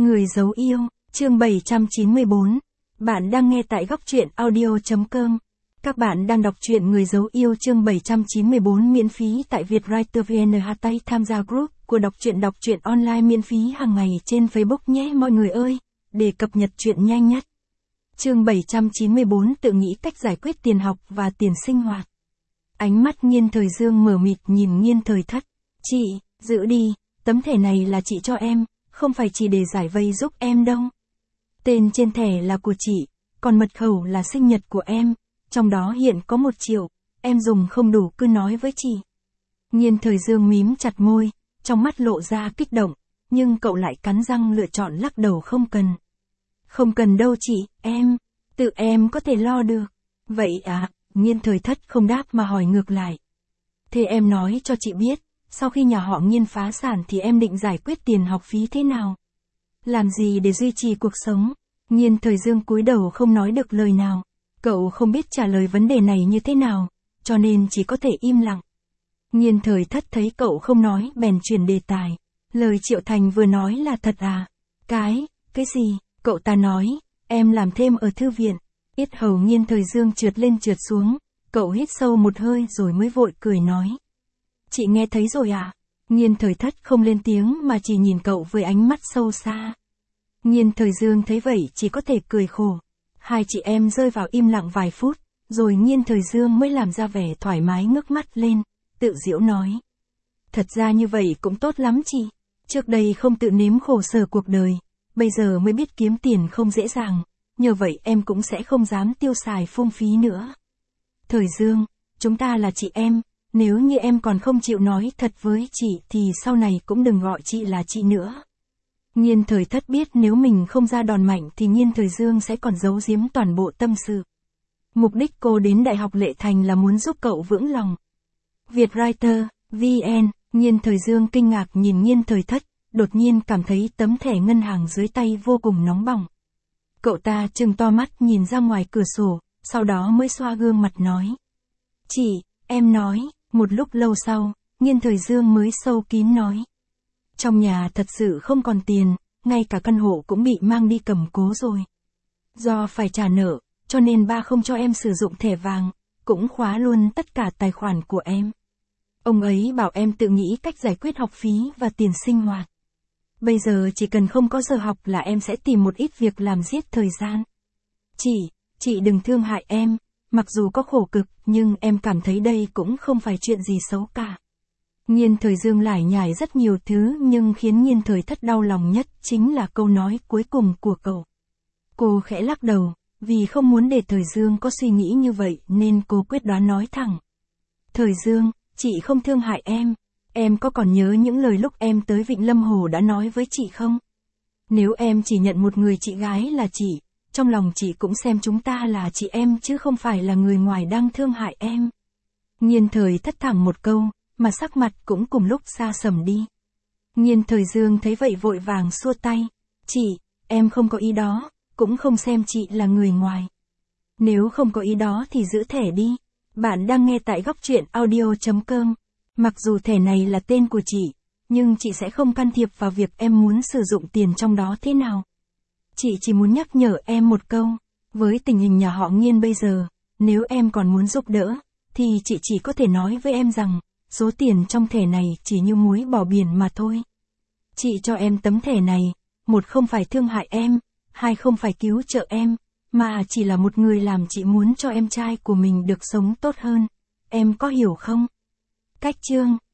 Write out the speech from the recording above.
Người giấu yêu, chương 794. Bạn đang nghe tại góc truyện audio.com. Các bạn đang đọc truyện Người giấu yêu chương 794 miễn phí tại Vietwriter VN. Tay tham gia group của đọc truyện online miễn phí hàng ngày trên Facebook nhé mọi người ơi, để cập nhật truyện nhanh nhất. Chương 794 tự nghĩ cách giải quyết tiền học và tiền sinh hoạt. Ánh mắt Nghiên Thời Dương mờ mịt nhìn Nghiên Thời Thất. Chị, giữ đi, tấm thẻ này là chị cho em, không phải chỉ để giải vây giúp em đâu. Tên trên thẻ là của chị, còn mật khẩu là sinh nhật của em, trong đó hiện có 1 triệu, em dùng không đủ cứ nói với chị. Nghiên Thời Dương mím chặt môi, trong mắt lộ ra kích động, nhưng cậu lại cắn răng lựa chọn lắc đầu không cần. Không cần đâu chị, tự em có thể lo được. Vậy à, Nghiên Thời Thất không đáp mà hỏi ngược lại. Thế em nói cho chị biết, sau khi nhà họ Nghiên phá sản thì em định giải quyết tiền học phí thế nào? Làm gì để duy trì cuộc sống? Nghiên Thời Dương cúi đầu không nói được lời nào. Cậu không biết trả lời vấn đề này như thế nào, cho nên chỉ có thể im lặng. Nghiên Thời Thất thấy cậu không nói bèn chuyển đề tài. Lời Triệu Thành vừa nói là thật à? Cái gì? Cậu ta nói, em làm thêm ở thư viện. Yết hầu Nghiên Thời Dương trượt lên trượt xuống, cậu hít sâu một hơi rồi mới vội cười nói. Chị nghe thấy rồi à? Nghiên Thời Thất không lên tiếng mà chỉ nhìn cậu với ánh mắt sâu xa. Nghiên Thời Dương thấy vậy chỉ có thể cười khổ. Hai chị em rơi vào im lặng vài phút, rồi Nghiên Thời Dương mới làm ra vẻ thoải mái ngước mắt lên, tự giễu nói. Thật ra như vậy cũng tốt lắm chị. Trước đây không tự nếm khổ sở cuộc đời, bây giờ mới biết kiếm tiền không dễ dàng, nhờ vậy em cũng sẽ không dám tiêu xài phung phí nữa. Thời Dương, chúng ta là chị em, nếu như em còn không chịu nói thật với chị thì sau này cũng đừng gọi chị là chị nữa. Nghiên Thời Thất biết nếu mình không ra đòn mạnh thì Nghiên Thời Dương sẽ còn giấu giếm toàn bộ tâm sự. Mục đích cô đến Đại học Lệ Thành là muốn giúp cậu vững lòng. Vietwriter, VN, Nghiên Thời Dương kinh ngạc nhìn Nghiên Thời Thất, đột nhiên cảm thấy tấm thẻ ngân hàng dưới tay vô cùng nóng bỏng. Cậu ta trừng to mắt nhìn ra ngoài cửa sổ, sau đó mới xoa gương mặt nói. Chị, em nói, một lúc lâu sau, Nghiên Thời Dương mới sâu kín nói. Trong nhà thật sự không còn tiền, ngay cả căn hộ cũng bị mang đi cầm cố rồi. Do phải trả nợ, cho nên ba không cho em sử dụng thẻ vàng, cũng khóa luôn tất cả tài khoản của em. Ông ấy bảo em tự nghĩ cách giải quyết học phí và tiền sinh hoạt. Bây giờ chỉ cần không có giờ học là em sẽ tìm một ít việc làm giết thời gian. Chị đừng thương hại em, mặc dù có khổ cực nhưng em cảm thấy đây cũng không phải chuyện gì xấu cả. Nghiên Thời Dương lải nhải rất nhiều thứ nhưng khiến Nghiên Thời Thất đau lòng nhất chính là câu nói cuối cùng của cậu. Cô khẽ lắc đầu, vì không muốn để Thời Dương có suy nghĩ như vậy nên cô quyết đoán nói thẳng. Thời Dương, chị không thương hại em có còn nhớ những lời lúc em tới Vịnh Lâm Hồ đã nói với chị không? Nếu em chỉ nhận một người chị gái là chị, trong lòng chị cũng xem chúng ta là chị em chứ không phải là người ngoài đang thương hại em. Nghiên Thời Thất thẳng một câu, mà sắc mặt cũng cùng lúc xa sầm đi. Nghiên Thời Dương thấy vậy vội vàng xua tay. Chị, em không có ý đó, cũng không xem chị là người ngoài. Nếu không có ý đó thì giữ thẻ đi. Bạn đang nghe tại góc truyện audio.com. Mặc dù thẻ này là tên của chị, nhưng chị sẽ không can thiệp vào việc em muốn sử dụng tiền trong đó thế nào. Chị chỉ muốn nhắc nhở em một câu, với tình hình nhà họ Nghiên bây giờ, nếu em còn muốn giúp đỡ, thì chị chỉ có thể nói với em rằng, số tiền trong thẻ này chỉ như muối bỏ biển mà thôi. Chị cho em tấm thẻ này, một không phải thương hại em, hai không phải cứu trợ em, mà chỉ là một người làm chị muốn cho em trai của mình được sống tốt hơn. Em có hiểu không? Cách chương